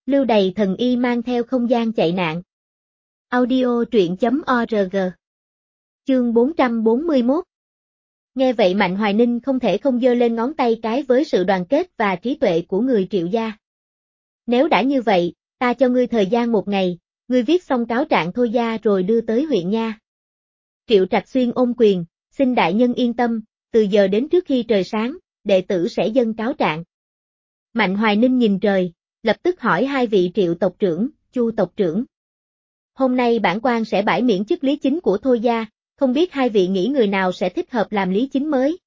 Lưu Đày thần y mang theo không gian chạy nạn. Audio truyện.org. Chương 441. Nghe vậy Mạnh Hoài Ninh không thể không giơ lên ngón tay cái với sự đoàn kết và trí tuệ của người Triệu gia. Nếu đã như vậy, ta cho ngươi thời gian 1 ngày, ngươi viết xong cáo trạng thôi gia rồi đưa tới huyện nha. Triệu Trạch Xuyên ôm quyền, xin đại nhân yên tâm, từ giờ đến trước khi trời sáng, đệ tử sẽ dâng cáo trạng. Mạnh Hoài Ninh nhìn trời, lập tức hỏi hai vị Triệu tộc trưởng, Chu tộc trưởng. Hôm nay bản quan sẽ bãi miễn chức lý chính của Thôi gia, không biết hai vị nghĩ người nào sẽ thích hợp làm lý chính mới.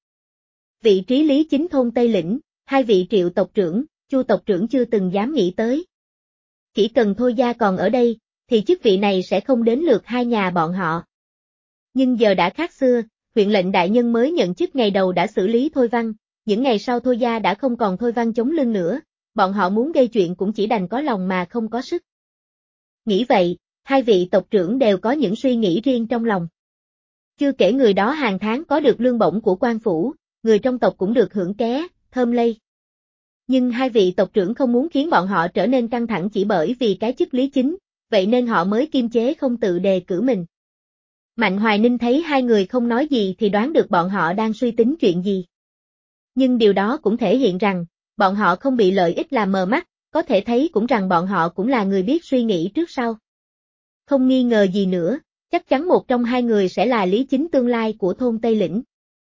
Vị trí lý chính thôn Tây Lĩnh, hai vị Triệu tộc trưởng, Chu tộc trưởng chưa từng dám nghĩ tới. Chỉ cần Thôi gia còn ở đây, thì chức vị này sẽ không đến lượt hai nhà bọn họ. Nhưng giờ đã khác xưa, huyện lệnh đại nhân mới nhận chức ngày đầu đã xử lý Thôi Văn, những ngày sau Thôi gia đã không còn Thôi Văn chống lưng nữa, bọn họ muốn gây chuyện cũng chỉ đành có lòng mà không có sức. Nghĩ vậy, hai vị tộc trưởng đều có những suy nghĩ riêng trong lòng. Chưa kể người đó hàng tháng có được lương bổng của quan phủ, người trong tộc cũng được hưởng ké, thơm lây. Nhưng hai vị tộc trưởng không muốn khiến bọn họ trở nên căng thẳng chỉ bởi vì cái chức lý chính, vậy nên họ mới kiềm chế không tự đề cử mình. Mạnh Hoài Ninh thấy hai người không nói gì thì đoán được bọn họ đang suy tính chuyện gì. Nhưng điều đó cũng thể hiện rằng, bọn họ không bị lợi ích làm mờ mắt, có thể thấy cũng rằng bọn họ cũng là người biết suy nghĩ trước sau. Không nghi ngờ gì nữa, chắc chắn một trong hai người sẽ là lý chính tương lai của thôn Tây Lĩnh.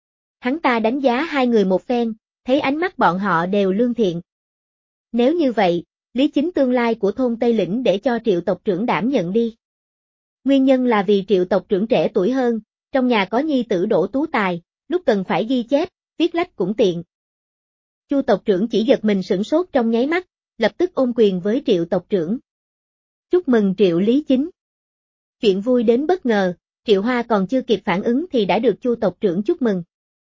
Hắn ta đánh giá hai người một phen, thấy ánh mắt bọn họ đều lương thiện. Nếu như vậy, lý chính tương lai của thôn Tây Lĩnh để cho Triệu tộc trưởng đảm nhận đi. Nguyên nhân là vì Triệu tộc trưởng trẻ tuổi hơn, trong nhà có nhi tử Đỗ Tú Tài, lúc cần phải ghi chép, viết lách cũng tiện. Chu tộc trưởng chỉ giật mình sửng sốt trong nháy mắt, lập tức ôm quyền với Triệu tộc trưởng. Chúc mừng Triệu lý chính. Chuyện vui đến bất ngờ, Triệu Hoa còn chưa kịp phản ứng thì đã được Chu tộc trưởng chúc mừng.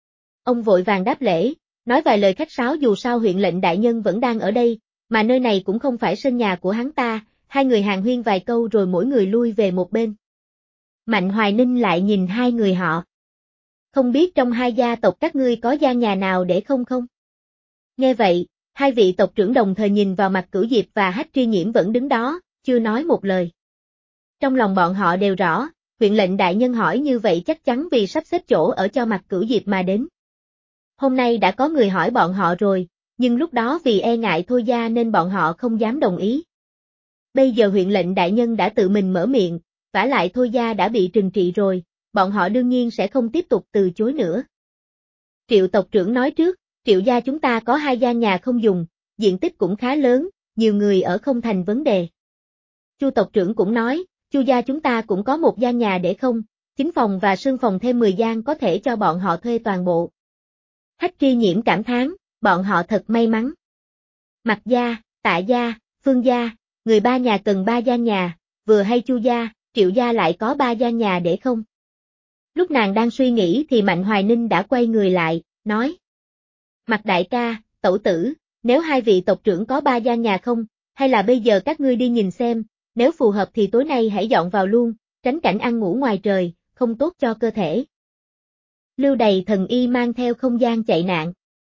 Ông vội vàng đáp lễ, nói vài lời khách sáo dù sao huyện lệnh đại nhân vẫn đang ở đây, mà nơi này cũng không phải sân nhà của hắn ta, hai người hàn huyên vài câu rồi mỗi người lui về một bên. Mạnh Hoài Ninh lại nhìn hai người họ. Không biết trong hai gia tộc các ngươi có gian nhà nào để không? Nghe vậy, hai vị tộc trưởng đồng thời nhìn vào mặt Cửu Diệp và Hách Tri Nhiễm vẫn đứng đó, chưa nói một lời. Trong lòng bọn họ đều rõ, huyện lệnh đại nhân hỏi như vậy chắc chắn vì sắp xếp chỗ ở cho mặt Cửu Diệp mà đến. Hôm nay đã có người hỏi bọn họ rồi, nhưng lúc đó vì e ngại Thôi gia nên bọn họ không dám đồng ý. Bây giờ huyện lệnh đại nhân đã tự mình mở miệng, vả lại Thôi gia đã bị trừng trị rồi, bọn họ đương nhiên sẽ không tiếp tục từ chối nữa. Triệu tộc trưởng nói trước, Triệu gia chúng ta có 2 gian nhà không dùng, diện tích cũng khá lớn, nhiều người ở không thành vấn đề. Chu tộc trưởng cũng nói, Chu gia chúng ta cũng có 1 gian nhà để không, 9 phòng và sương phòng thêm 10 gian có thể cho bọn họ thuê toàn bộ. Hách Tri Nhiễm cảm thán, bọn họ thật may mắn. Mạc gia, Tạ gia, Phương gia, người 3 nhà cần 3 gian nhà, vừa hay Chu gia, Triệu gia lại có 3 gian nhà để không. Lúc nàng đang suy nghĩ thì Mạnh Hoài Ninh đã quay người lại, nói. Mạc đại ca, tẩu tử, nếu hai vị tộc trưởng có 3 gian nhà không, hay là bây giờ các ngươi đi nhìn xem, nếu phù hợp thì tối nay hãy dọn vào luôn, tránh cảnh ăn ngủ ngoài trời, không tốt cho cơ thể. Lưu Đày thần y mang theo không gian chạy nạn.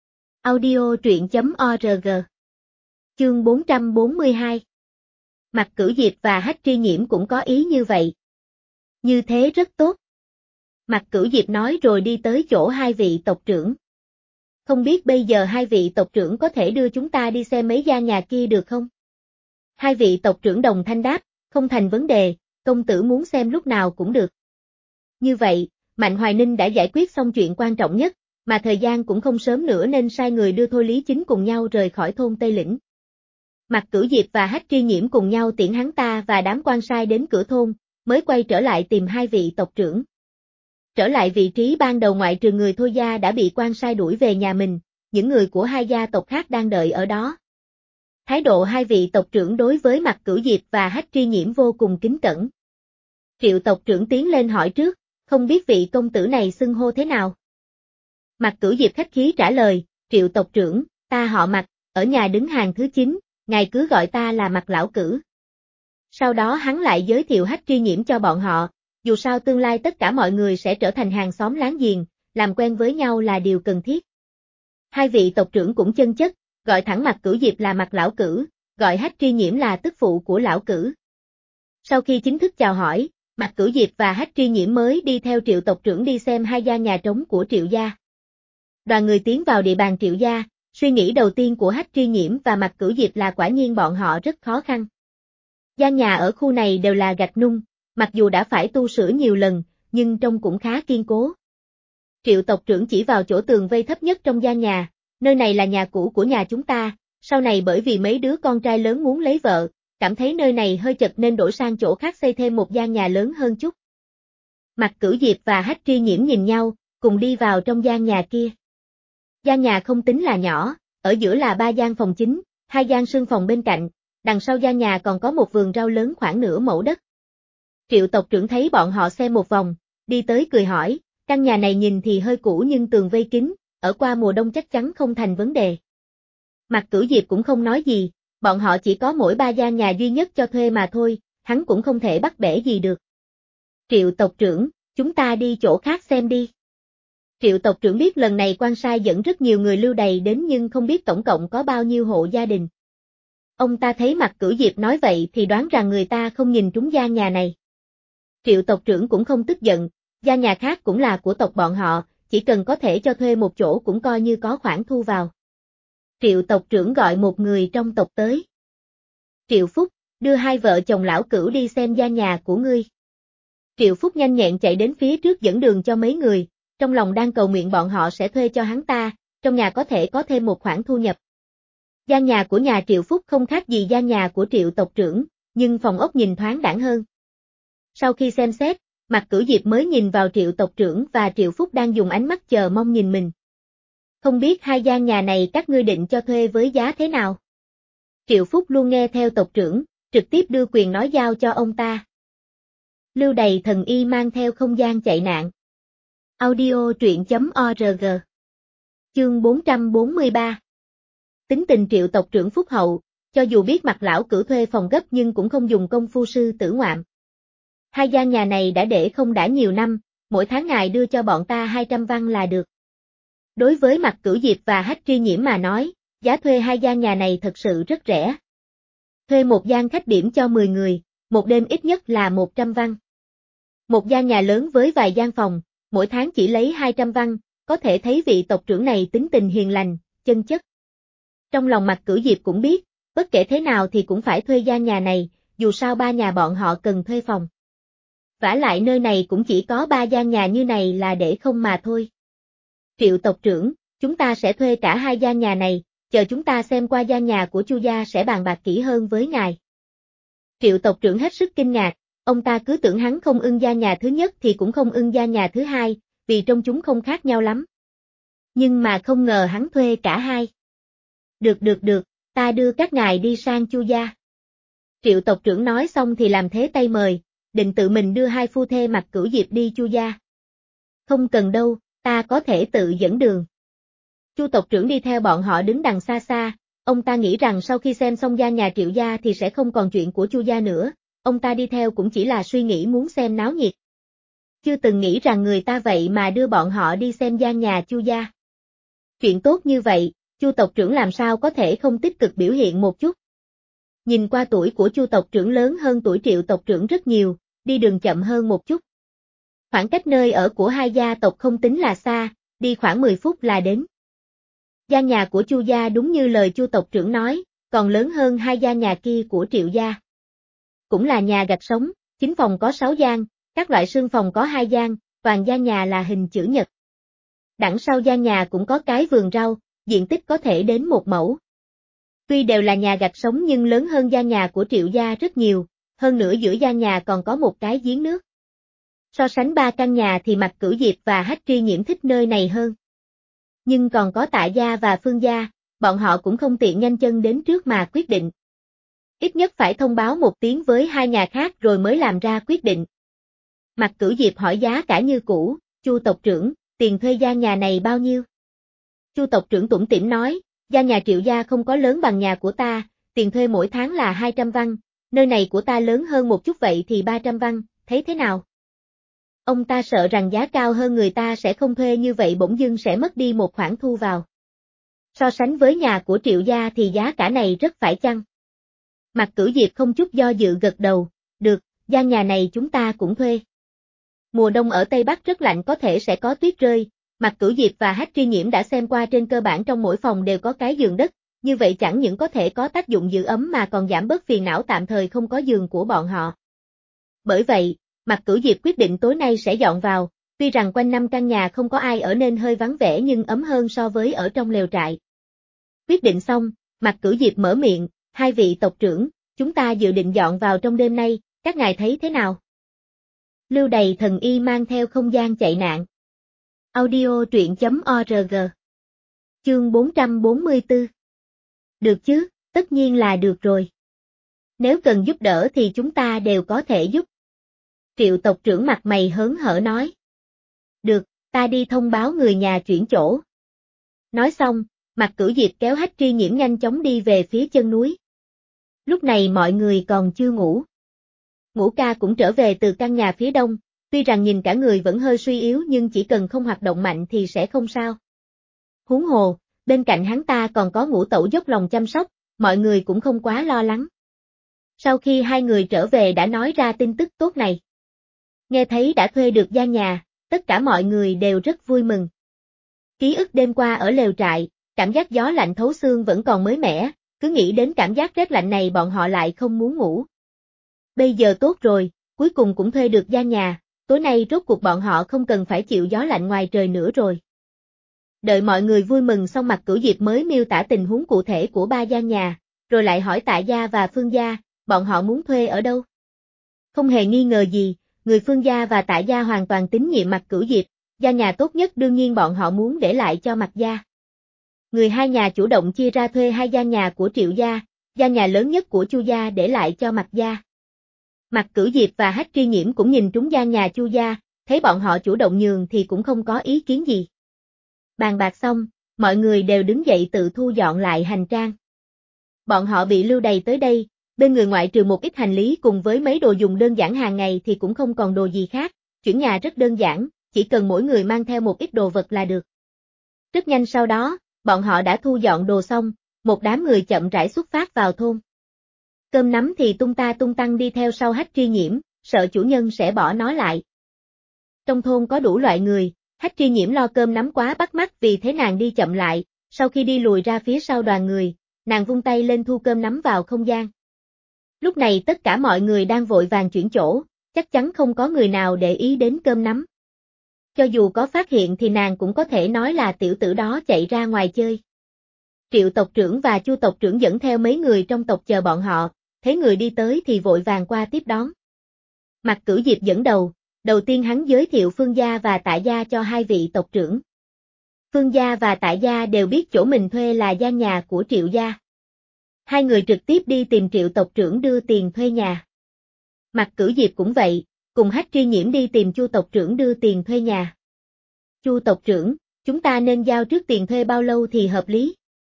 Audio truyện.org. Chương 442. Mạc Cửu Diệp và Hách Tri Nhiễm cũng có ý như vậy. Như thế rất tốt. Mạc Cửu Diệp nói rồi đi tới chỗ hai vị tộc trưởng. Không biết bây giờ hai vị tộc trưởng có thể đưa chúng ta đi xem mấy gian nhà kia được không? Hai vị tộc trưởng đồng thanh đáp, không thành vấn đề, công tử muốn xem lúc nào cũng được. Như vậy, Mạnh Hoài Ninh đã giải quyết xong chuyện quan trọng nhất, mà thời gian cũng không sớm nữa nên sai người đưa Thôi Lý Chính cùng nhau rời khỏi thôn Tây Lĩnh. Mạc Cửu Diệp và Hách Tri Nhiễm cùng nhau tiễn hắn ta và đám quan sai đến cửa thôn, mới quay trở lại tìm hai vị tộc trưởng. Trở lại vị trí ban đầu ngoại trừ người Thôi gia đã bị quan sai đuổi về nhà mình, những người của hai gia tộc khác đang đợi ở đó. Thái độ hai vị tộc trưởng đối với Mạc Cửu Diệp và Hách Tri Nhiễm vô cùng kính cẩn. Triệu tộc trưởng tiến lên hỏi trước, không biết vị công tử này xưng hô thế nào? Mạc Cửu Diệp khách khí trả lời, Triệu tộc trưởng, ta họ Mạc, ở nhà đứng hàng thứ 9, ngài cứ gọi ta là Mạc lão cử. Sau đó hắn lại giới thiệu Hách Tri Nhiễm cho bọn họ, dù sao tương lai tất cả mọi người sẽ trở thành hàng xóm láng giềng, làm quen với nhau là điều cần thiết. Hai vị tộc trưởng cũng chân chất, gọi thẳng Mạc Cửu Diệp là Mạc lão cử, gọi Hách Tri Nhiễm là tức phụ của lão Cử. Sau khi chính thức chào hỏi, Mạc Cửu Diệp và Hách Tri Nhiễm mới đi theo Triệu tộc trưởng đi xem hai gian nhà trống của Triệu gia. Đoàn người tiến vào địa bàn Triệu gia, suy nghĩ đầu tiên của Hách Tri Nhiễm và Mạc Cửu Diệp là quả nhiên bọn họ rất khó khăn. Gian nhà ở khu này đều là gạch nung, mặc dù đã phải tu sửa nhiều lần, nhưng trông cũng khá kiên cố. Triệu tộc trưởng chỉ vào chỗ tường vây thấp nhất trong gian nhà, nơi này là nhà cũ của nhà chúng ta, sau này bởi vì mấy đứa con trai lớn muốn lấy vợ, cảm thấy nơi này hơi chật nên đổi sang chỗ khác xây thêm một gian nhà lớn hơn chút. Mạc Cửu Diệp và Hách Tri Nhiễm nhìn nhau, cùng đi vào trong gian nhà kia. Gian nhà không tính là nhỏ, ở giữa là 3 gian phòng chính, 2 gian sương phòng bên cạnh, đằng sau gian nhà còn có một vườn rau lớn khoảng nửa mẫu đất. Triệu tộc trưởng thấy bọn họ xem một vòng, đi tới cười hỏi, căn nhà này nhìn thì hơi cũ nhưng tường vây kín, ở qua mùa đông chắc chắn không thành vấn đề. Mạc Cửu Diệp cũng không nói gì, bọn họ chỉ có mỗi 3 gian nhà duy nhất cho thuê mà thôi, hắn cũng không thể bắt bẻ gì được. Triệu tộc trưởng, chúng ta đi chỗ khác xem đi. Triệu tộc trưởng biết lần này quan sai dẫn rất nhiều người lưu đày đến nhưng không biết tổng cộng có bao nhiêu hộ gia đình. Ông ta thấy Mạc Cửu Diệp nói vậy thì đoán rằng người ta không nhìn trúng gian nhà này. Triệu tộc trưởng cũng không tức giận, gian nhà khác cũng là của tộc bọn họ, chỉ cần có thể cho thuê một chỗ cũng coi như có khoản thu vào. Triệu tộc trưởng gọi một người trong tộc tới. Triệu Phúc, đưa hai vợ chồng lão Cửu đi xem gian nhà của ngươi. Triệu Phúc nhanh nhẹn chạy đến phía trước dẫn đường cho mấy người, trong lòng đang cầu nguyện bọn họ sẽ thuê cho hắn ta, trong nhà có thể có thêm một khoản thu nhập. Gian nhà của nhà Triệu Phúc không khác gì gian nhà của Triệu tộc trưởng, nhưng phòng ốc nhìn thoáng đãng hơn. Sau khi xem xét, Mạc Cửu Diệp mới nhìn vào Triệu tộc trưởng và Triệu Phúc đang dùng ánh mắt chờ mong nhìn mình. Không biết hai gian nhà này các ngươi định cho thuê với giá thế nào? Triệu Phúc luôn nghe theo tộc trưởng, trực tiếp đưa quyền nói giao cho ông ta. Lưu đày thần y mang theo không gian chạy nạn. Audio truyện.org. Chương 443. Tính tình Triệu tộc trưởng phúc hậu, cho dù biết mặt lão Cửu thuê phòng gấp nhưng cũng không dùng công phu sư tử ngoạm. Hai gian nhà này đã để không đã nhiều năm, mỗi tháng ngài đưa cho bọn ta 200 văn là được. Đối với Mạc Cửu Diệp và Hách Tri Nhiễm mà nói, giá thuê hai gian nhà này thật sự rất rẻ. Thuê một gian khách điểm cho 10 người, một đêm ít nhất là 100 văn. Một gian nhà lớn với vài gian phòng, mỗi tháng chỉ lấy 200 văn, có thể thấy vị tộc trưởng này tính tình hiền lành, chân chất. Trong lòng Mạc Cửu Diệp cũng biết, bất kể thế nào thì cũng phải thuê gian nhà này, dù sao ba nhà bọn họ cần thuê phòng. Vả lại nơi này cũng chỉ có 3 gian nhà như này là để không mà thôi. Triệu tộc trưởng, chúng ta sẽ thuê cả hai gian nhà này, chờ chúng ta xem qua gian nhà của Chu gia sẽ bàn bạc kỹ hơn với ngài. Triệu tộc trưởng hết sức kinh ngạc, ông ta cứ tưởng hắn không ưng gian nhà thứ nhất thì cũng không ưng gian nhà thứ hai, vì trong chúng không khác nhau lắm. Nhưng mà không ngờ hắn thuê cả hai. Được, ta đưa các ngài đi sang Chu gia. Triệu tộc trưởng nói xong thì làm thế tay mời, định tự mình đưa hai phu thê Mạc Cửu Diệp đi Chu gia. Không cần đâu, ta có thể tự dẫn đường. Chu tộc trưởng đi theo bọn họ đứng đằng xa xa, ông ta nghĩ rằng sau khi xem xong gian nhà Triệu gia thì sẽ không còn chuyện của Chu gia nữa, ông ta đi theo cũng chỉ là suy nghĩ muốn xem náo nhiệt. Chưa từng nghĩ rằng người ta vậy mà đưa bọn họ đi xem gian nhà Chu gia. Chuyện tốt như vậy, Chu tộc trưởng làm sao có thể không tích cực biểu hiện một chút. Nhìn qua tuổi của Chu tộc trưởng lớn hơn tuổi Triệu tộc trưởng rất nhiều, đi đường chậm hơn một chút. Khoảng cách nơi ở của hai gia tộc không tính là xa, đi khoảng 10 phút là đến. Gian nhà của Chu gia đúng như lời Chu tộc trưởng nói, còn lớn hơn hai gian nhà kia của Triệu gia. Cũng là nhà gạch sống, chính phòng có 6 gian, các loại sương phòng có 2 gian, toàn gian nhà là hình chữ nhật. Đằng sau gian nhà cũng có cái vườn rau, diện tích có thể đến 1 mẫu. Tuy đều là nhà gạch sống nhưng lớn hơn gian nhà của Triệu gia rất nhiều, hơn nữa giữa gian nhà còn có một cái giếng nước. So sánh 3 căn nhà thì Mạc Cửu Diệp và Hách Tri Nhiễm thích nơi này hơn. Nhưng còn có Tạ gia và Phương gia, bọn họ cũng không tiện nhanh chân đến trước mà quyết định. Ít nhất phải thông báo một tiếng với hai nhà khác rồi mới làm ra quyết định. Mạc Cửu Diệp hỏi giá cả như cũ, Chu tộc trưởng, tiền thuê gian nhà này bao nhiêu? Chu tộc trưởng tủm tỉm nói, gian nhà Triệu gia không có lớn bằng nhà của ta, tiền thuê mỗi tháng là 200 văn, nơi này của ta lớn hơn một chút vậy thì 300 văn, thấy thế nào? Ông ta sợ rằng giá cao hơn người ta sẽ không thuê như vậy bỗng dưng sẽ mất đi một khoản thu vào. So sánh với nhà của Triệu gia thì giá cả này rất phải chăng? Mạc Cửu Diệp không chút do dự gật đầu, được, gian nhà này chúng ta cũng thuê. Mùa đông ở Tây Bắc rất lạnh, có thể sẽ có tuyết rơi, Mạc Cửu Diệp và Hách Tri Nhiễm đã xem qua, trên cơ bản trong mỗi phòng đều có cái giường đất, như vậy chẳng những có thể có tác dụng giữ ấm mà còn giảm bớt phiền não tạm thời không có giường của bọn họ. Bởi vậy, Mạc Cửu Diệp quyết định tối nay sẽ dọn vào, tuy rằng quanh năm căn nhà không có ai ở nên hơi vắng vẻ nhưng ấm hơn so với ở trong lều trại. Quyết định xong, Mạc Cửu Diệp mở miệng, hai vị tộc trưởng, chúng ta dự định dọn vào trong đêm nay, các ngài thấy thế nào? Lưu Đày Thần Y mang theo không gian chạy nạn. Audio truyện.org. Chương 444. Được chứ, tất nhiên là được rồi. Nếu cần giúp đỡ thì chúng ta đều có thể giúp. Triệu tộc trưởng mặt mày hớn hở nói. Được, ta đi thông báo người nhà chuyển chỗ. Nói xong, Mạc Cửu Diệp kéo Hách Tri Nhiễm nhanh chóng đi về phía chân núi. Lúc này mọi người còn chưa ngủ. Ngũ ca cũng trở về từ căn nhà phía đông, tuy rằng nhìn cả người vẫn hơi suy yếu nhưng chỉ cần không hoạt động mạnh thì sẽ không sao. Huống hồ, bên cạnh hắn ta còn có Ngũ tẩu dốc lòng chăm sóc, mọi người cũng không quá lo lắng. Sau khi hai người trở về đã nói ra tin tức tốt này. Nghe thấy đã thuê được gian nhà, tất cả mọi người đều rất vui mừng. Ký ức đêm qua ở lều trại, cảm giác gió lạnh thấu xương vẫn còn mới mẻ, cứ nghĩ đến cảm giác rét lạnh này bọn họ lại không muốn ngủ. Bây giờ tốt rồi, cuối cùng cũng thuê được gian nhà, tối nay rốt cuộc bọn họ không cần phải chịu gió lạnh ngoài trời nữa rồi. Đợi mọi người vui mừng xong, Mạc Cửu Diệp mới miêu tả tình huống cụ thể của ba gian nhà, rồi lại hỏi Tạ gia và Phương gia, bọn họ muốn thuê ở đâu. Không hề nghi ngờ gì, người Phương gia và Tạ gia hoàn toàn tín nhiệm Mạc Cửu Diệp, gian nhà tốt nhất đương nhiên bọn họ muốn để lại cho Mạc gia. Người hai nhà chủ động chia ra thuê hai gian nhà của Triệu gia, gian nhà lớn nhất của Chu gia để lại cho Mạc gia. Mạc Cửu Diệp và Hách Tri Nhiễm cũng nhìn trúng gian nhà Chu gia, thấy bọn họ chủ động nhường thì cũng không có ý kiến gì. Bàn bạc xong, mọi người đều đứng dậy tự thu dọn lại hành trang. Bọn họ bị lưu đày tới đây, bên người ngoại trừ một ít hành lý cùng với mấy đồ dùng đơn giản hàng ngày thì cũng không còn đồ gì khác, chuyển nhà rất đơn giản, chỉ cần mỗi người mang theo một ít đồ vật là được. Rất nhanh sau đó, bọn họ đã thu dọn đồ xong, một đám người chậm rãi xuất phát vào thôn. Cơm nắm thì tung ta tung tăng đi theo sau Hách Tri Nhiễm, sợ chủ nhân sẽ bỏ nó lại. Trong thôn có đủ loại người, Hách Tri Nhiễm lo cơm nắm quá bắt mắt vì thế nàng đi chậm lại, sau khi đi lùi ra phía sau đoàn người, nàng vung tay lên thu cơm nắm vào không gian. Lúc này tất cả mọi người đang vội vàng chuyển chỗ, chắc chắn không có người nào để ý đến cơm nắm. Cho dù có phát hiện thì nàng cũng có thể nói là tiểu tử đó chạy ra ngoài chơi. Triệu tộc trưởng và Chu tộc trưởng dẫn theo mấy người trong tộc chờ bọn họ, thấy người đi tới thì vội vàng qua tiếp đón. Mạc Cửu Diệp dẫn đầu tiên hắn giới thiệu Phương gia và Tạ gia cho hai vị tộc trưởng. Phương gia và Tạ gia đều biết chỗ mình thuê là gian nhà của Triệu gia. Hai người trực tiếp đi tìm Triệu tộc trưởng đưa tiền thuê nhà. Mạc Cửu Diệp cũng vậy, cùng Hách Tri Nhiễm đi tìm Chu tộc trưởng đưa tiền thuê nhà. Chu tộc trưởng, chúng ta nên giao trước tiền thuê bao lâu thì hợp lý?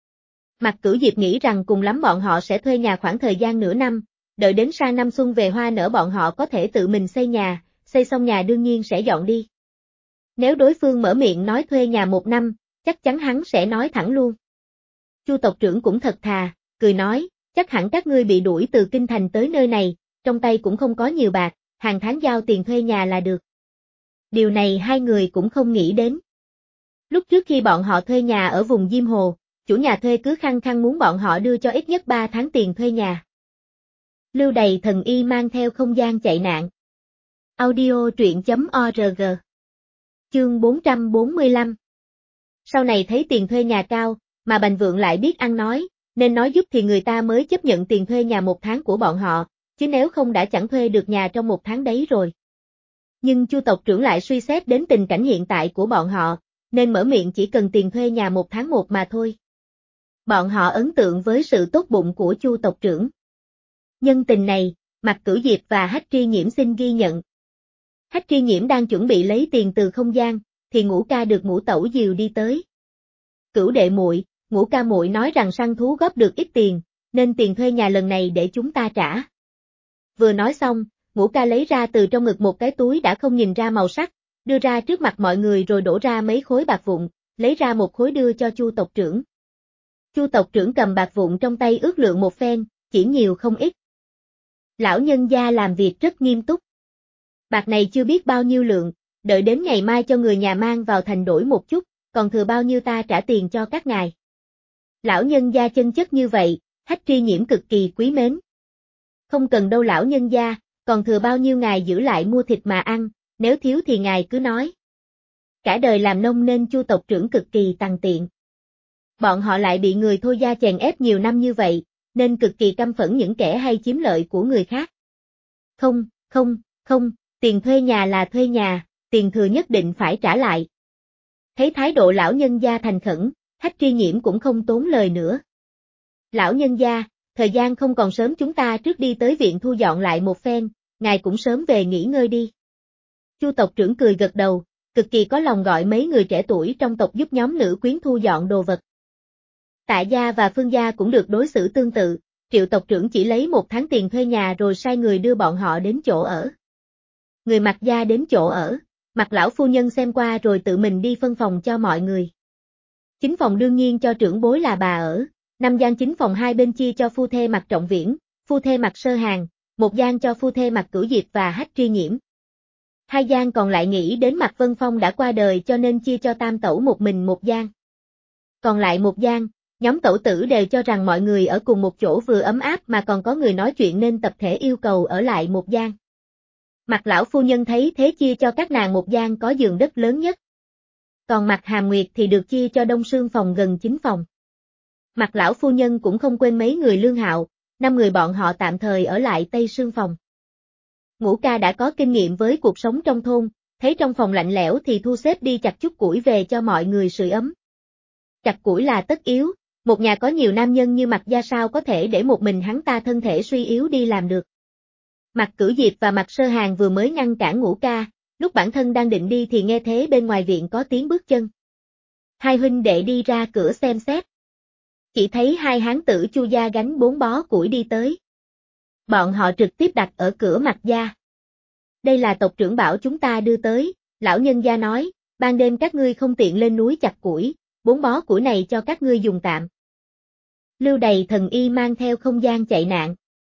Mạc Cửu Diệp nghĩ rằng cùng lắm bọn họ sẽ thuê nhà khoảng thời gian nửa năm, đợi đến sang năm xuân về hoa nở bọn họ có thể tự mình xây nhà, xây xong nhà đương nhiên sẽ dọn đi. Nếu đối phương mở miệng nói thuê nhà 1 năm, chắc chắn hắn sẽ nói thẳng luôn. Chu tộc trưởng cũng thật thà, cười nói, chắc hẳn các ngươi bị đuổi từ kinh thành tới nơi này, trong tay cũng không có nhiều bạc, hàng tháng giao tiền thuê nhà là được. Điều này hai người cũng không nghĩ đến. Lúc trước khi bọn họ thuê nhà ở vùng Diêm Hồ, chủ nhà thuê cứ khăng khăng muốn bọn họ đưa cho ít nhất 3 tháng tiền thuê nhà. Lưu Đày Thần Y mang theo không gian chạy nạn. Audio truyện.org. Chương 445. Sau này thấy tiền thuê nhà cao, mà Bành Vượng lại biết ăn nói, nên nói giúp thì người ta mới chấp nhận tiền thuê nhà 1 tháng của bọn họ, chứ nếu không đã chẳng thuê được nhà trong 1 tháng đấy rồi. Nhưng Chu tộc trưởng lại suy xét đến tình cảnh hiện tại của bọn họ, nên mở miệng chỉ cần tiền thuê nhà 1 tháng một mà thôi. Bọn họ ấn tượng với sự tốt bụng của Chu tộc trưởng. Nhân tình này, Mạc Cửu Diệp và Hách Tri Nhiễm xin ghi nhận. Hách Tri Nhiễm đang chuẩn bị lấy tiền từ không gian, thì Ngũ ca được Ngũ tẩu dìu đi tới. Cửu đệ muội, Ngũ ca muội nói rằng săn thú góp được ít tiền, nên tiền thuê nhà lần này để chúng ta trả. Vừa nói xong, Ngũ ca lấy ra từ trong ngực một cái túi đã không nhìn ra màu sắc, đưa ra trước mặt mọi người rồi đổ ra mấy khối bạc vụn, lấy ra một khối đưa cho Chu tộc trưởng. Chu tộc trưởng cầm bạc vụn trong tay ước lượng một phen, chỉ nhiều không ít. Lão nhân gia làm việc rất nghiêm túc. Bạc này chưa biết bao nhiêu lượng, đợi đến ngày mai cho người nhà mang vào thành đổi một chút, còn thừa bao nhiêu ta trả tiền cho các ngài. Lão nhân gia chân chất như vậy, Hách Tri Nhiễm cực kỳ quý mến. Không cần đâu lão nhân gia, còn thừa bao nhiêu ngài giữ lại mua thịt mà ăn, nếu thiếu thì ngài cứ nói. Cả đời làm nông nên Chu tộc trưởng cực kỳ tằn tiện. Bọn họ lại bị người Thôi gia chèn ép nhiều năm như vậy, nên cực kỳ căm phẫn những kẻ hay chiếm lợi của người khác. Không, tiền thuê nhà là thuê nhà, tiền thừa nhất định phải trả lại. Thấy thái độ lão nhân gia thành khẩn, Hách Tri Nhiễm cũng không tốn lời nữa. Lão nhân gia, thời gian không còn sớm, chúng ta trước đi tới viện thu dọn lại một phen, ngài cũng sớm về nghỉ ngơi đi. Chu tộc trưởng cười gật đầu, cực kỳ có lòng gọi mấy người trẻ tuổi trong tộc giúp nhóm nữ quyến thu dọn đồ vật. Tạ gia và Phương gia cũng được đối xử tương tự, Triệu tộc trưởng chỉ lấy 1 tháng tiền thuê nhà rồi sai người đưa bọn họ đến chỗ ở. Người Mạc gia đến chỗ ở, Mạc lão phu nhân xem qua rồi tự mình đi phân phòng cho mọi người. Chính phòng đương nhiên cho trưởng bối là bà ở, 5 gian chính phòng hai bên chia cho phu thê Mạc Trọng Viễn, phu thê Mạc Sơ Hàng, 1 gian cho phu thê Mạc Cửu Diệp và Hách Tri Nhiễm. 2 gian còn lại nghĩ đến Mạc Vân Phong đã qua đời cho nên chia cho tam tẩu một mình 1 gian. Còn lại 1 gian, nhóm tẩu tử đều cho rằng mọi người ở cùng một chỗ vừa ấm áp mà còn có người nói chuyện nên tập thể yêu cầu ở lại 1 gian. Mạc lão phu nhân thấy thế chia cho các nàng 1 gian có giường đất lớn nhất. Còn Mạc Hàm Nguyệt thì được chia cho đông sương phòng gần chính phòng. Mạc lão phu nhân cũng không quên mấy người Lương Hạo, 5 người bọn họ tạm thời ở lại tây sương phòng. Ngũ ca đã có kinh nghiệm với cuộc sống trong thôn, thấy trong phòng lạnh lẽo thì thu xếp đi chặt chút củi về cho mọi người sưởi ấm. Chặt củi là tất yếu, một nhà có nhiều nam nhân như Mạc gia sao có thể để một mình hắn ta thân thể suy yếu đi làm được. Mạc Cửu Diệp và Mạc Sơ Hàng vừa mới ngăn cản Ngũ ca, lúc bản thân đang định đi thì nghe thế bên ngoài viện có tiếng bước chân. 2 huynh đệ đi ra cửa xem xét. Chỉ thấy 2 hán tử Chu gia gánh 4 bó củi đi tới. Bọn họ trực tiếp đặt ở cửa Mạc gia. Đây là tộc trưởng bảo chúng ta đưa tới, lão nhân gia nói, ban đêm các ngươi không tiện lên núi chặt củi, 4 bó củi này cho các ngươi dùng tạm. Lưu Đầy Thần Y mang theo không gian chạy nạn.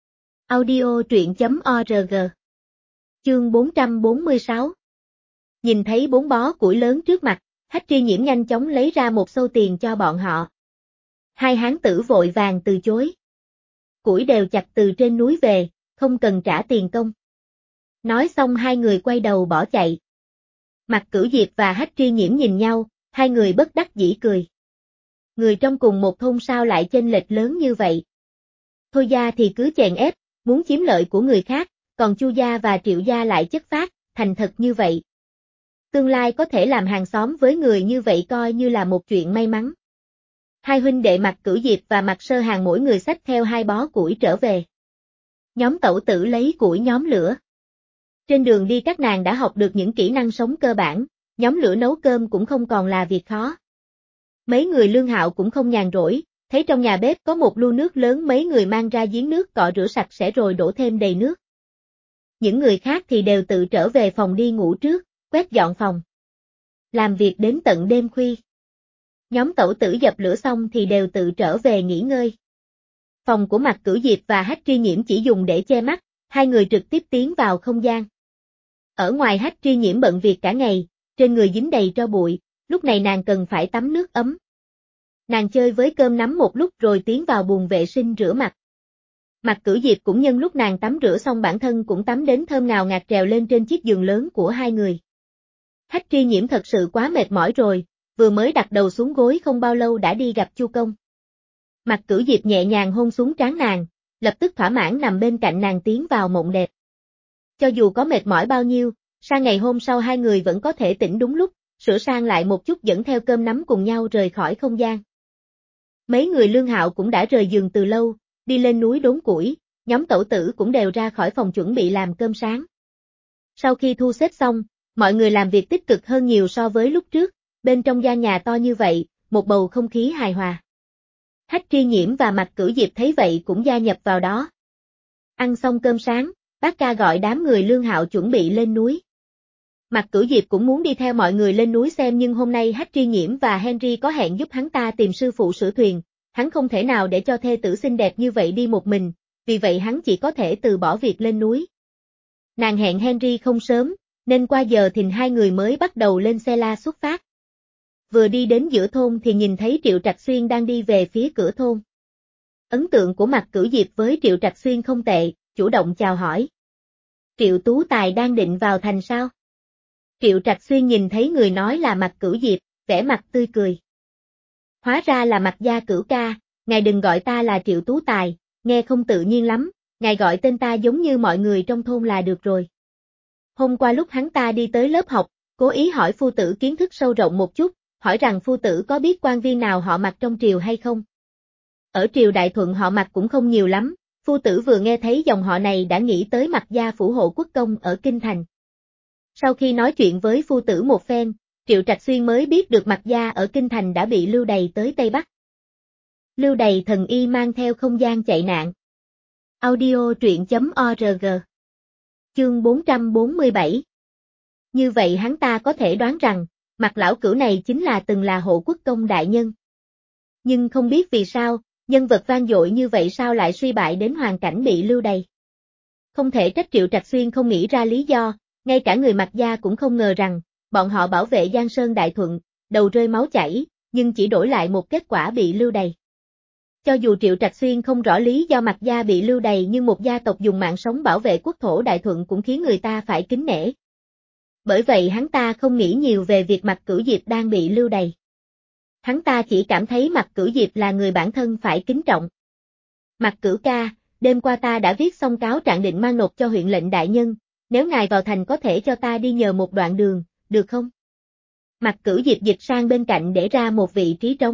Audio truyện.org. Chương 446. Nhìn thấy 4 bó củi lớn trước mặt, Hách Tri Nhiễm nhanh chóng lấy ra 1 xâu tiền cho bọn họ. 2 hán tử vội vàng từ chối. Củi đều chặt từ trên núi về, không cần trả tiền công. Nói xong 2 người quay đầu bỏ chạy. Mạc Cửu Diệp và Hách Tri Nhiễm nhìn nhau, 2 người bất đắc dĩ cười. Người trong cùng một thôn sao lại chênh lệch lớn như vậy? Thôi gia thì cứ chèn ép, muốn chiếm lợi của người khác, còn Chu gia và Triệu gia lại chất phác, thành thật như vậy. Tương lai có thể làm hàng xóm với người như vậy coi như là một chuyện may mắn. 2 huynh đệ Mạc Cửu Diệp và Mạc Sơ Hàng mỗi người xách theo 2 bó củi trở về. Nhóm tẩu tử lấy củi nhóm lửa. Trên đường đi các nàng đã học được những kỹ năng sống cơ bản, nhóm lửa nấu cơm cũng không còn là việc khó. Mấy người Lương Hạo cũng không nhàn rỗi, thấy trong nhà bếp có một lu nước lớn mấy người mang ra giếng nước cọ rửa sạch sẽ rồi đổ thêm đầy nước. Những người khác thì đều tự trở về phòng đi ngủ trước, quét dọn phòng. Làm việc đến tận đêm khuya. Nhóm tẩu tử dập lửa xong thì đều tự trở về nghỉ ngơi. Phòng của Mạc Cửu Diệp và Hách Tri Nhiễm chỉ dùng để che mắt, 2 người trực tiếp tiến vào không gian. Ở ngoài Hách Tri Nhiễm bận việc cả ngày, trên người dính đầy tro bụi, lúc này nàng cần phải tắm nước ấm. Nàng chơi với cơm nắm một lúc rồi tiến vào bồn vệ sinh rửa mặt. Mạc Cửu Diệp cũng nhân lúc nàng tắm rửa xong bản thân cũng tắm đến thơm ngào ngạt trèo lên trên chiếc giường lớn của 2 người. Hách Tri Nhiễm thật sự quá mệt mỏi rồi, vừa mới đặt đầu xuống gối không bao lâu đã đi gặp Chu Công. Mạc Cửu Diệp nhẹ nhàng hôn xuống trán nàng, lập tức thỏa mãn nằm bên cạnh nàng tiến vào mộng đẹp. Cho dù có mệt mỏi bao nhiêu, sang ngày hôm sau 2 người vẫn có thể tỉnh đúng lúc, sửa sang lại một chút dẫn theo cơm nắm cùng nhau rời khỏi không gian. Mấy người Lương Hạo cũng đã rời giường từ lâu, đi lên núi đốn củi, nhóm tẩu tử cũng đều ra khỏi phòng chuẩn bị làm cơm sáng. Sau khi thu xếp xong, mọi người làm việc tích cực hơn nhiều so với lúc trước, bên trong gian nhà to như vậy, một bầu không khí hài hòa. Hách Tri Nhiễm và Mạc Cửu Diệp thấy vậy cũng gia nhập vào đó. Ăn xong cơm sáng, bác ca gọi đám người Lương Hạo chuẩn bị lên núi. Mạc Cửu Diệp cũng muốn đi theo mọi người lên núi xem nhưng hôm nay Hách Tri Nhiễm và Henry có hẹn giúp hắn ta tìm sư phụ sửa thuyền, hắn không thể nào để cho thê tử xinh đẹp như vậy đi một mình, vì vậy hắn chỉ có thể từ bỏ việc lên núi. Nàng hẹn Henry không sớm, nên qua giờ thìn hai người mới bắt đầu lên xe la xuất phát. Vừa đi đến giữa thôn thì nhìn thấy Triệu Trạch Xuyên đang đi về phía cửa thôn. Ấn tượng của Mạc Cửu Diệp với Triệu Trạch Xuyên không tệ, chủ động chào hỏi. Triệu Tú Tài đang định vào thành sao? Triệu Trạch Xuyên nhìn thấy người nói là Mạc Cửu Diệp, vẻ mặt tươi cười. Hóa ra là Mạc gia Cửu ca, ngài đừng gọi ta là Triệu Tú Tài, nghe không tự nhiên lắm, ngài gọi tên ta giống như mọi người trong thôn là được rồi. Hôm qua lúc hắn ta đi tới lớp học, cố ý hỏi phu tử kiến thức sâu rộng một chút, hỏi rằng phu tử có biết quan viên nào họ Mạc trong triều hay không? Ở triều Đại Thuận họ Mạc cũng không nhiều lắm, phu tử vừa nghe thấy dòng họ này đã nghĩ tới Mạc gia phủ hộ quốc công ở Kinh Thành. Sau khi nói chuyện với phu tử một phen, Triệu Trạch Xuyên mới biết được Mạc gia ở Kinh Thành đã bị lưu đày tới Tây Bắc. Lưu đày thần y mang theo không gian chạy nạn. Audio truyện.org. Chương 447. Như vậy hắn ta có thể đoán rằng, Mạc lão cửu này chính là từng là hộ quốc công đại nhân. Nhưng không biết vì sao, nhân vật vang dội như vậy sao lại suy bại đến hoàn cảnh bị lưu đày. Không thể trách Triệu Trạch Xuyên không nghĩ ra lý do, ngay cả người Mạc gia cũng không ngờ rằng, bọn họ bảo vệ Giang Sơn Đại Thuận, đầu rơi máu chảy, nhưng chỉ đổi lại một kết quả bị lưu đày. Cho dù Triệu Trạch Xuyên không rõ lý do Mạc gia bị lưu đày nhưng một gia tộc dùng mạng sống bảo vệ quốc thổ Đại Thuận cũng khiến người ta phải kính nể. Bởi vậy hắn ta không nghĩ nhiều về việc Mạc Cửu Diệp đang bị lưu đày. Hắn ta chỉ cảm thấy Mạc Cửu Diệp là người bản thân phải kính trọng. Mạc Cửu ca, đêm qua ta đã viết xong cáo trạng định mang nộp cho huyện lệnh đại nhân, nếu ngài vào thành có thể cho ta đi nhờ một đoạn đường, được không? Mạc Cửu Diệp dịch sang bên cạnh để ra một vị trí trống.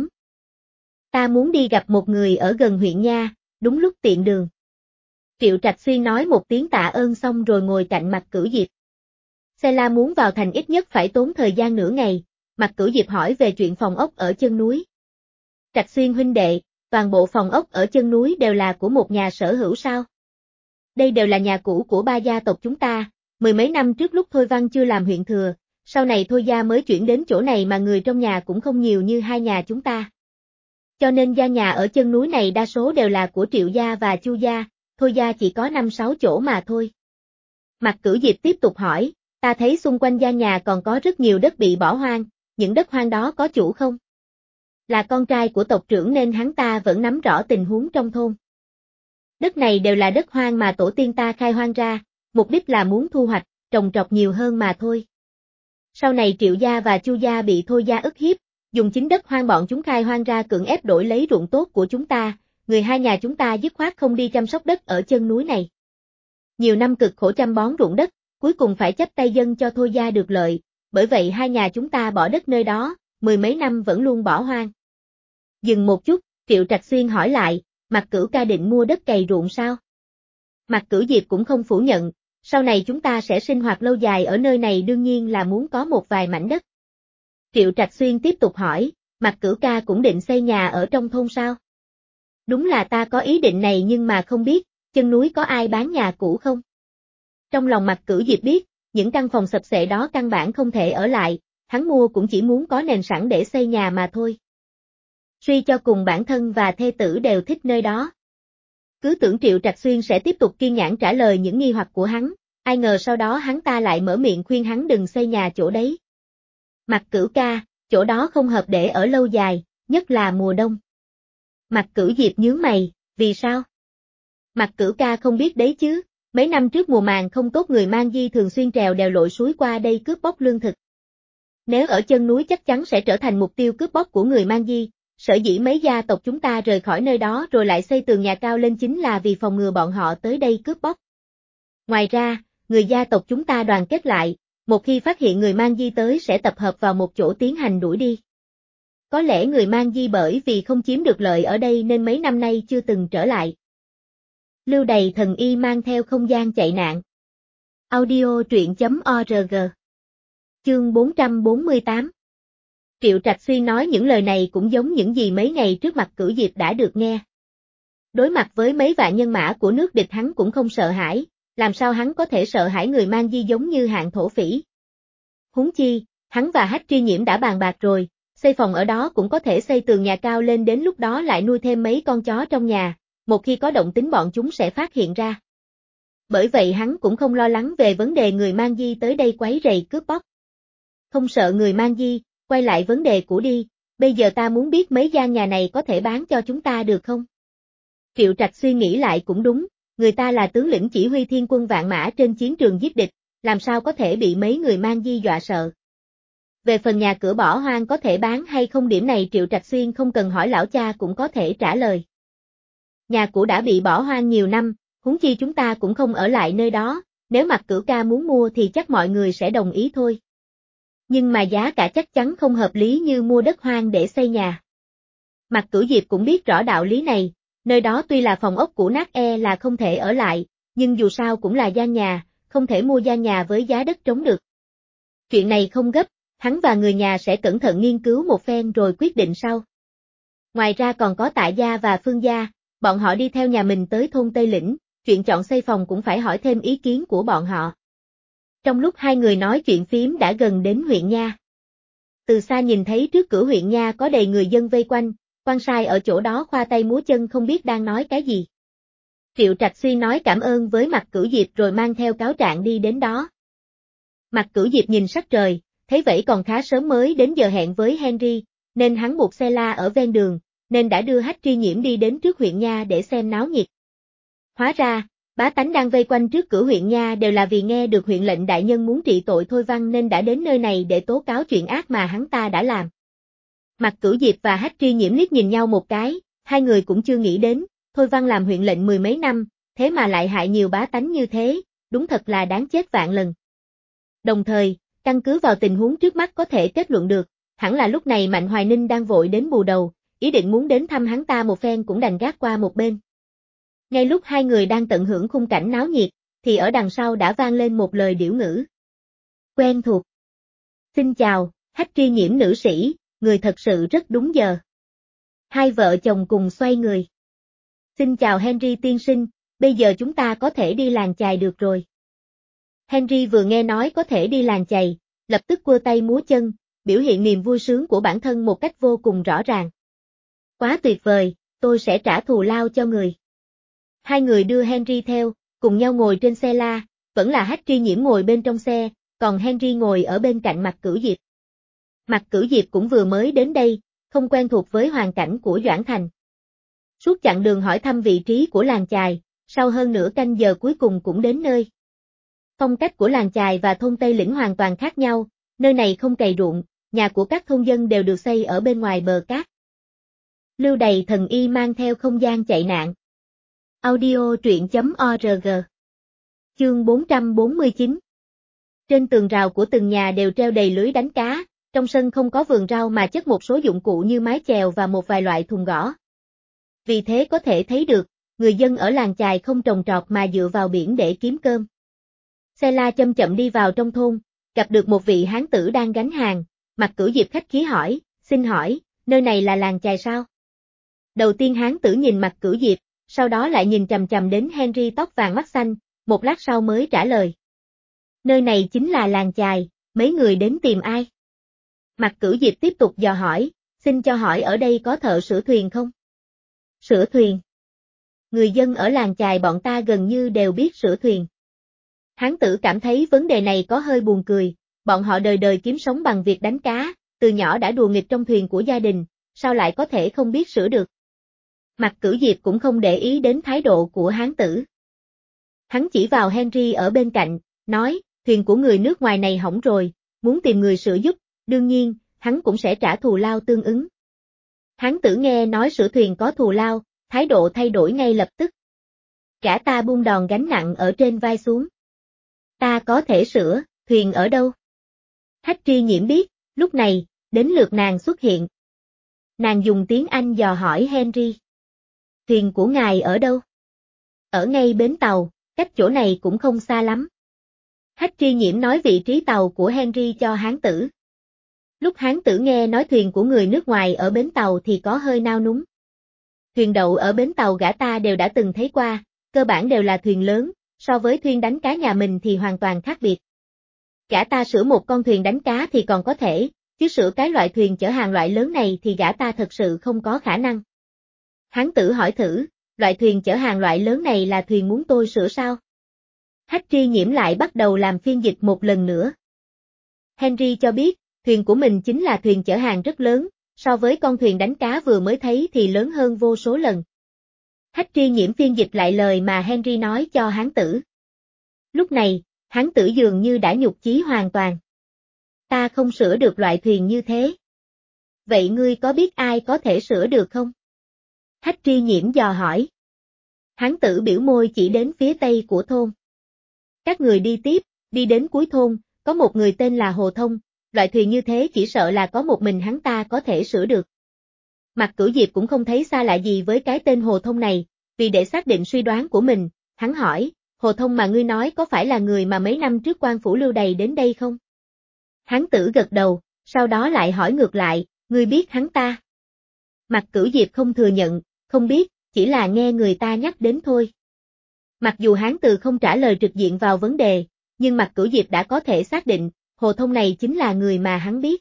Ta muốn đi gặp một người ở gần huyện nha, đúng lúc tiện đường. Triệu Trạch Xuyên nói một tiếng tạ ơn xong rồi ngồi cạnh Mạc Cửu Diệp. Xe la muốn vào thành ít nhất phải tốn thời gian nửa ngày, Mạc Cửu Diệp hỏi về chuyện phòng ốc ở chân núi. Trạch Xuyên huynh đệ, toàn bộ phòng ốc ở chân núi đều là của một nhà sở hữu sao? Đây đều là nhà cũ của ba gia tộc chúng ta, mười mấy năm trước lúc Thôi Văn chưa làm huyện thừa, sau này Thôi gia mới chuyển đến chỗ này mà người trong nhà cũng không nhiều như hai nhà chúng ta. Cho nên gia nhà ở chân núi này đa số đều là của Triệu gia và Chu gia, Thôi gia chỉ có 5-6 chỗ mà thôi. Mạc Cửu Diệp tiếp tục hỏi, ta thấy xung quanh gia nhà còn có rất nhiều đất bị bỏ hoang, những đất hoang đó có chủ không? Là con trai của tộc trưởng nên hắn ta vẫn nắm rõ tình huống trong thôn. Đất này đều là đất hoang mà tổ tiên ta khai hoang ra, mục đích là muốn thu hoạch, trồng trọt nhiều hơn mà thôi. Sau này Triệu gia và Chu gia bị Thôi gia ức hiếp, dùng chính đất hoang bọn chúng khai hoang ra cưỡng ép đổi lấy ruộng tốt của chúng ta, người hai nhà chúng ta dứt khoát không đi chăm sóc đất ở chân núi này. Nhiều năm cực khổ chăm bón ruộng đất, cuối cùng phải chấp tay dân cho Thôi gia được lợi, bởi vậy hai nhà chúng ta bỏ đất nơi đó, mười mấy năm vẫn luôn bỏ hoang. Dừng một chút, Triệu Trạch Xuyên hỏi lại, Mạc Cửu ca định mua đất cày ruộng sao? Mạc Cửu Diệp cũng không phủ nhận, sau này chúng ta sẽ sinh hoạt lâu dài ở nơi này đương nhiên là muốn có một vài mảnh đất. Triệu Trạch Xuyên tiếp tục hỏi, Mạc Cửu ca cũng định xây nhà ở trong thôn sao? Đúng là ta có ý định này nhưng mà không biết, chân núi có ai bán nhà cũ không? Trong lòng Mạc Cửu Diệp biết, những căn phòng sập xệ đó căn bản không thể ở lại, hắn mua cũng chỉ muốn có nền sẵn để xây nhà mà thôi. Suy cho cùng bản thân và thê tử đều thích nơi đó. Cứ tưởng Triệu Trạch Xuyên sẽ tiếp tục kiên nhẫn trả lời những nghi hoặc của hắn, ai ngờ sau đó hắn ta lại mở miệng khuyên hắn đừng xây nhà chỗ đấy. Mạc Cửu ca, chỗ đó không hợp để ở lâu dài, nhất là mùa đông. Mạc Cửu Diệp nhướng mày, vì sao? Mạc Cửu ca không biết đấy chứ, mấy năm trước mùa màng không tốt người Mang Di thường xuyên trèo đèo lội suối qua đây cướp bóc lương thực. Nếu ở chân núi chắc chắn sẽ trở thành mục tiêu cướp bóc của người Mang Di, sở dĩ mấy gia tộc chúng ta rời khỏi nơi đó rồi lại xây tường nhà cao lên chính là vì phòng ngừa bọn họ tới đây cướp bóc. Ngoài ra, người gia tộc chúng ta đoàn kết lại, một khi phát hiện người Mang Di tới sẽ tập hợp vào một chỗ tiến hành đuổi đi. Có lẽ người Mang Di bởi vì không chiếm được lợi ở đây nên mấy năm nay chưa từng trở lại. Lưu đày thần y mang theo không gian chạy nạn. Audio truyện.org. Chương 448. Triệu Trạch Xuyên nói những lời này cũng giống những gì mấy ngày trước Mạc Cửu Diệp đã được nghe. Đối mặt với mấy vạn nhân mã của nước địch hắn cũng không sợ hãi, làm sao hắn có thể sợ hãi người Mang Di giống như hạng thổ phỉ. Huống chi, hắn và Hách Tri Nhiễm đã bàn bạc rồi, xây phòng ở đó cũng có thể xây tường nhà cao lên đến lúc đó lại nuôi thêm mấy con chó trong nhà, một khi có động tính bọn chúng sẽ phát hiện ra. Bởi vậy hắn cũng không lo lắng về vấn đề người mang di tới đây quấy rầy cướp bóc. Không sợ người mang di, quay lại vấn đề cũ đi, bây giờ ta muốn biết mấy gian nhà này có thể bán cho chúng ta được không? Triệu Trạch suy nghĩ lại cũng đúng, người ta là tướng lĩnh chỉ huy thiên quân vạn mã trên chiến trường giết địch, làm sao có thể bị mấy người mang di dọa sợ. Về phần nhà cửa bỏ hoang có thể bán hay không, điểm này Triệu Trạch Xuyên không cần hỏi lão cha cũng có thể trả lời. Nhà cũ đã bị bỏ hoang nhiều năm, huống chi chúng ta cũng không ở lại nơi đó, nếu Mạc Cửu ca muốn mua thì chắc mọi người sẽ đồng ý thôi. Nhưng mà giá cả chắc chắn không hợp lý như mua đất hoang để xây nhà. Mạc Cửu Diệp cũng biết rõ đạo lý này, nơi đó tuy là phòng ốc cũ nát là không thể ở lại, nhưng dù sao cũng là gian nhà, không thể mua gian nhà với giá đất trống được. Chuyện này không gấp, hắn và người nhà sẽ cẩn thận nghiên cứu một phen rồi quyết định sau. Ngoài ra còn có Tạ gia và Phương gia, bọn họ đi theo nhà mình tới thôn Tây Lĩnh, chuyện chọn xây phòng cũng phải hỏi thêm ý kiến của bọn họ. Trong lúc hai người nói chuyện phiếm đã gần đến huyện Nha. Từ xa nhìn thấy trước cửa huyện Nha có đầy người dân vây quanh, quan sai ở chỗ đó khoa tay múa chân không biết đang nói cái gì. Triệu Trạch Xuyên nói cảm ơn với Mạc Cửu Diệp rồi mang theo cáo trạng đi đến đó. Mạc Cửu Diệp nhìn sắc trời, thấy vậy còn khá sớm mới đến giờ hẹn với Henry, nên hắn buộc xe la ở ven đường, nên đã đưa Hách Tri Nhiễm đi đến trước huyện Nha để xem náo nhiệt. Hóa ra, bá tánh đang vây quanh trước cửa huyện Nha đều là vì nghe được huyện lệnh đại nhân muốn trị tội Thôi Văn nên đã đến nơi này để tố cáo chuyện ác mà hắn ta đã làm. Mạc Cửu Diệp và Hách Tri Nhiễm liếc nhìn nhau một cái, hai người cũng chưa nghĩ đến, Thôi Văn làm huyện lệnh mười mấy năm, thế mà lại hại nhiều bá tánh như thế, đúng thật là đáng chết vạn lần. Đồng thời, căn cứ vào tình huống trước mắt có thể kết luận được, hẳn là lúc này Mạnh Hoài Ninh đang vội đến bù đầu, ý định muốn đến thăm hắn ta một phen cũng đành gác qua một bên. Ngay lúc hai người đang tận hưởng khung cảnh náo nhiệt, thì ở đằng sau đã vang lên một lời điểu ngữ. Quen thuộc. Xin chào, Hách Tri Nhiễm nữ sĩ, người thật sự rất đúng giờ. Hai vợ chồng cùng xoay người. Xin chào Henry tiên sinh, bây giờ chúng ta có thể đi làng chài được rồi. Henry vừa nghe nói có thể đi làng chài, lập tức quơ tay múa chân, biểu hiện niềm vui sướng của bản thân một cách vô cùng rõ ràng. Quá tuyệt vời, tôi sẽ trả thù lao cho người. Hai người đưa Henry theo, cùng nhau ngồi trên xe la, vẫn là Hách Tri Nhiễm ngồi bên trong xe, còn Henry ngồi ở bên cạnh Mạc Cửu Diệp. Mạc Cửu Diệp cũng vừa mới đến đây, không quen thuộc với hoàn cảnh của Doãn Thành. Suốt chặng đường hỏi thăm vị trí của làng chài, sau hơn nửa canh giờ cuối cùng cũng đến nơi. Phong cách của làng chài và thôn Tây Lĩnh hoàn toàn khác nhau, nơi này không cày ruộng, nhà của các thôn dân đều được xây ở bên ngoài bờ cát. Lưu Đày thần y mang theo không gian chạy nạn. Audio truyện.org. Chương 449. Trên tường rào của từng nhà đều treo đầy lưới đánh cá, trong sân không có vườn rau mà chất một số dụng cụ như mái chèo và một vài loại thùng gõ. Vì thế có thể thấy được, người dân ở làng chài không trồng trọt mà dựa vào biển để kiếm cơm. Xe la chậm chậm đi vào trong thôn, gặp được một vị hán tử đang gánh hàng, Mạc Cửu Diệp khách khí hỏi, xin hỏi, nơi này là làng chài sao? Đầu tiên hán tử nhìn Mạc Cửu Diệp, sau đó lại nhìn chằm chằm đến Henry tóc vàng mắt xanh, một lát sau mới trả lời. Nơi này chính là làng chài, mấy người đến tìm ai? Mạc Cửu Diệp tiếp tục dò hỏi, xin cho hỏi ở đây có thợ sửa thuyền không? Sửa thuyền. Người dân ở làng chài bọn ta gần như đều biết sửa thuyền. Hán tử cảm thấy vấn đề này có hơi buồn cười, bọn họ đời đời kiếm sống bằng việc đánh cá, từ nhỏ đã đùa nghịch trong thuyền của gia đình, sao lại có thể không biết sửa được? Mạc Cửu Diệp cũng không để ý đến thái độ của hán tử. Hắn chỉ vào Henry ở bên cạnh, nói, thuyền của người nước ngoài này hỏng rồi, muốn tìm người sửa giúp, đương nhiên, hắn cũng sẽ trả thù lao tương ứng. Hán tử nghe nói sửa thuyền có thù lao, thái độ thay đổi ngay lập tức. Cả ta buông đòn gánh nặng ở trên vai xuống. Ta có thể sửa, thuyền ở đâu? Hách Tri Nhiễm biết, lúc này, đến lượt nàng xuất hiện. Nàng dùng tiếng Anh dò hỏi Henry. Thuyền của ngài ở đâu? Ở ngay bến tàu, cách chỗ này cũng không xa lắm. Hách Tri Nhiễm nói vị trí tàu của Henry cho hán tử. Lúc hán tử nghe nói thuyền của người nước ngoài ở bến tàu thì có hơi nao núng. Thuyền đậu ở bến tàu gã ta đều đã từng thấy qua, cơ bản đều là thuyền lớn, so với thuyền đánh cá nhà mình thì hoàn toàn khác biệt. Gã ta sửa một con thuyền đánh cá thì còn có thể, chứ sửa cái loại thuyền chở hàng loại lớn này thì gã ta thật sự không có khả năng. Hán tử hỏi thử, loại thuyền chở hàng loại lớn này là thuyền muốn tôi sửa sao? Hách Tri Nhiễm lại bắt đầu làm phiên dịch một lần nữa. Henry cho biết, thuyền của mình chính là thuyền chở hàng rất lớn, so với con thuyền đánh cá vừa mới thấy thì lớn hơn vô số lần. Hách Tri Nhiễm phiên dịch lại lời mà Henry nói cho hán tử. Lúc này, hán tử dường như đã nhục chí hoàn toàn. Ta không sửa được loại thuyền như thế. Vậy ngươi có biết ai có thể sửa được không? Hách Tri Nhiễm dò hỏi. Hán tử biểu môi chỉ đến phía tây của thôn. Các người đi tiếp, đi đến cuối thôn, có một người tên là Hồ Thông, loại thuyền như thế chỉ sợ là có một mình hắn ta có thể sửa được. Mạc Cửu Diệp cũng không thấy xa lạ gì với cái tên Hồ Thông này, vì để xác định suy đoán của mình, hắn hỏi, Hồ Thông mà ngươi nói có phải là người mà mấy năm trước quan phủ Lưu Đày đến đây không? Hán tử gật đầu, sau đó lại hỏi ngược lại, ngươi biết hắn ta? Mạc Cửu Diệp không thừa nhận, không biết, chỉ là nghe người ta nhắc đến thôi. Mặc dù hán tử không trả lời trực diện vào vấn đề, nhưng Mạc Cửu Diệp đã có thể xác định, Hồ Thông này chính là người mà hắn biết.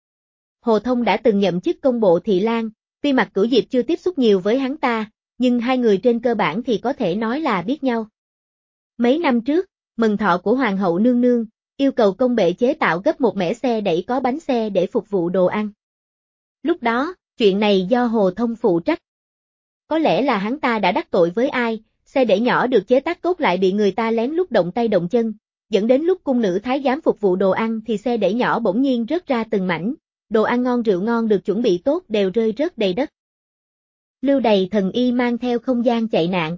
Hồ Thông đã từng nhậm chức công bộ thị lang, tuy Mạc Cửu Diệp chưa tiếp xúc nhiều với hắn ta, nhưng hai người trên cơ bản thì có thể nói là biết nhau. Mấy năm trước, mừng thọ của Hoàng hậu nương nương, yêu cầu công bệ chế tạo gấp một mẻ xe đẩy có bánh xe để phục vụ đồ ăn. Lúc đó, chuyện này do Hồ Thông phụ trách. Có lẽ là hắn ta đã đắc tội với ai, xe đẩy nhỏ được chế tác tốt lại bị người ta lén lút động tay động chân, dẫn đến lúc cung nữ thái giám phục vụ đồ ăn thì xe đẩy nhỏ bỗng nhiên rớt ra từng mảnh, đồ ăn ngon rượu ngon được chuẩn bị tốt đều rơi rớt đầy đất. Lưu Đày thần y mang theo không gian chạy nạn.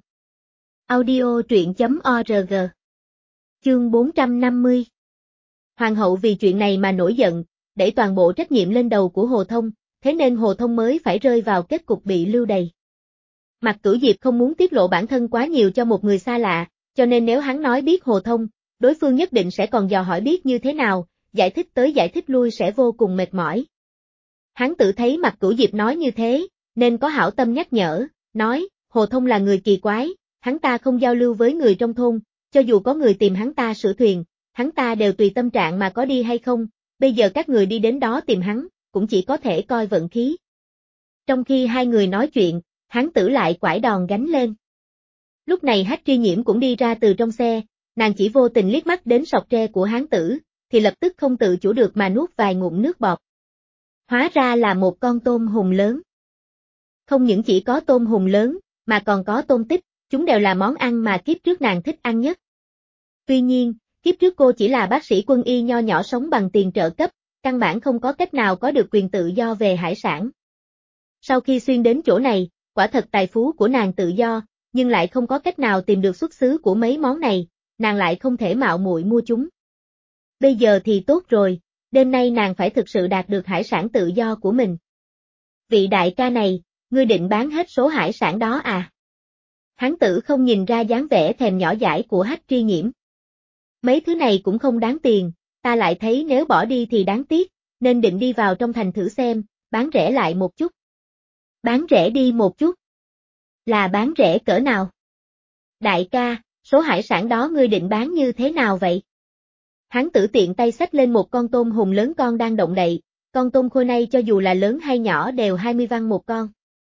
Audio truyện.org. Chương 450. Hoàng hậu vì chuyện này mà nổi giận, đẩy toàn bộ trách nhiệm lên đầu của Hồ Thông, thế nên Hồ Thông mới phải rơi vào kết cục bị Lưu Đày. Mạc Cửu Diệp không muốn tiết lộ bản thân quá nhiều cho một người xa lạ, cho nên nếu hắn nói biết Hồ Thông, đối phương nhất định sẽ còn dò hỏi biết như thế nào, giải thích tới giải thích lui sẽ vô cùng mệt mỏi. Hắn tự thấy Mạc Cửu Diệp nói như thế, nên có hảo tâm nhắc nhở, nói, Hồ Thông là người kỳ quái, hắn ta không giao lưu với người trong thôn, cho dù có người tìm hắn ta sửa thuyền, hắn ta đều tùy tâm trạng mà có đi hay không, bây giờ các người đi đến đó tìm hắn, cũng chỉ có thể coi vận khí. Trong khi hai người nói chuyện, hắn tử lại quải đòn gánh lên. Lúc này Hách Tri Nhiễm cũng đi ra từ trong xe, nàng chỉ vô tình liếc mắt đến sọt tre của hán tử, thì lập tức không tự chủ được mà nuốt vài ngụm nước bọt. Hóa ra là một con tôm hùm lớn. Không những chỉ có tôm hùm lớn, mà còn có tôm tích, chúng đều là món ăn mà kiếp trước nàng thích ăn nhất. Tuy nhiên, kiếp trước cô chỉ là bác sĩ quân y nho nhỏ sống bằng tiền trợ cấp, căn bản không có cách nào có được quyền tự do về hải sản. Sau khi xuyên đến chỗ này, quả thật tài phú của nàng tự do, nhưng lại không có cách nào tìm được xuất xứ của mấy món này, nàng lại không thể mạo muội mua chúng. Bây giờ thì tốt rồi, đêm nay nàng phải thực sự đạt được hải sản tự do của mình. Vị đại ca này, ngươi định bán hết số hải sản đó à? Hán tử không nhìn ra dáng vẻ thèm nhỏ dãi của Hách Tri Nhiễm. Mấy thứ này cũng không đáng tiền, ta lại thấy nếu bỏ đi thì đáng tiếc, nên định đi vào trong thành thử xem, bán rẻ lại một chút. Bán rẻ đi một chút. Là bán rẻ cỡ nào? Đại ca, số hải sản đó ngươi định bán như thế nào vậy? Hán tử tiện tay xách lên một con tôm hùm lớn con đang động đậy, con tôm khô này cho dù là lớn hay nhỏ đều 20 văn một con.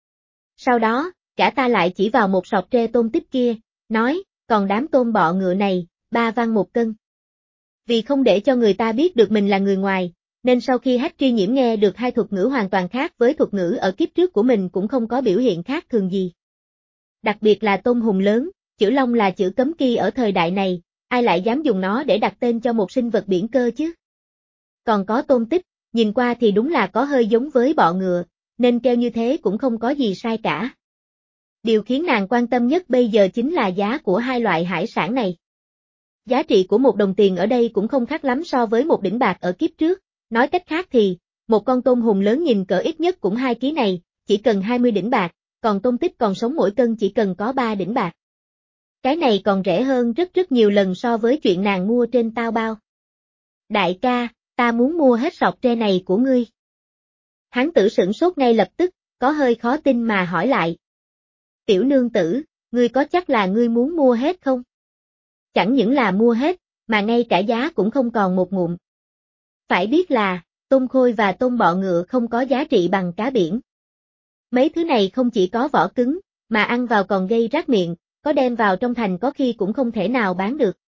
Sau đó, cả ta lại chỉ vào một sọt tre tôm tích kia, nói, còn đám tôm bọ ngựa này, 3 văn một cân. Vì không để cho người ta biết được mình là người ngoài, nên sau khi Hách Tri Nhiễm nghe được hai thuật ngữ hoàn toàn khác với thuật ngữ ở kiếp trước của mình cũng không có biểu hiện khác thường gì. Đặc biệt là tôm hùm lớn, chữ Long là chữ cấm kỵ ở thời đại này, ai lại dám dùng nó để đặt tên cho một sinh vật biển cơ chứ? Còn có tôm tích, nhìn qua thì đúng là có hơi giống với bọ ngựa, nên kêu như thế cũng không có gì sai cả. Điều khiến nàng quan tâm nhất bây giờ chính là giá của hai loại hải sản này. Giá trị của một đồng tiền ở đây cũng không khác lắm so với một đỉnh bạc ở kiếp trước, nói cách khác thì, một con tôm hùm lớn nhìn cỡ ít nhất cũng 2 kg này, chỉ cần 20 đỉnh bạc, còn tôm tích còn sống mỗi cân chỉ cần có 3 đỉnh bạc. Cái này còn rẻ hơn rất nhiều lần so với chuyện nàng mua trên tao bao. Đại ca, ta muốn mua hết sọt tre này của ngươi. Hán tử sửng sốt ngay lập tức, có hơi khó tin mà hỏi lại. Tiểu nương tử, ngươi có chắc là ngươi muốn mua hết không? Chẳng những là mua hết, mà ngay cả giá cũng không còn một ngụm. Phải biết là, tôm khôi và tôm bọ ngựa không có giá trị bằng cá biển. Mấy thứ này không chỉ có vỏ cứng, mà ăn vào còn gây rát miệng, có đem vào trong thành có khi cũng không thể nào bán được.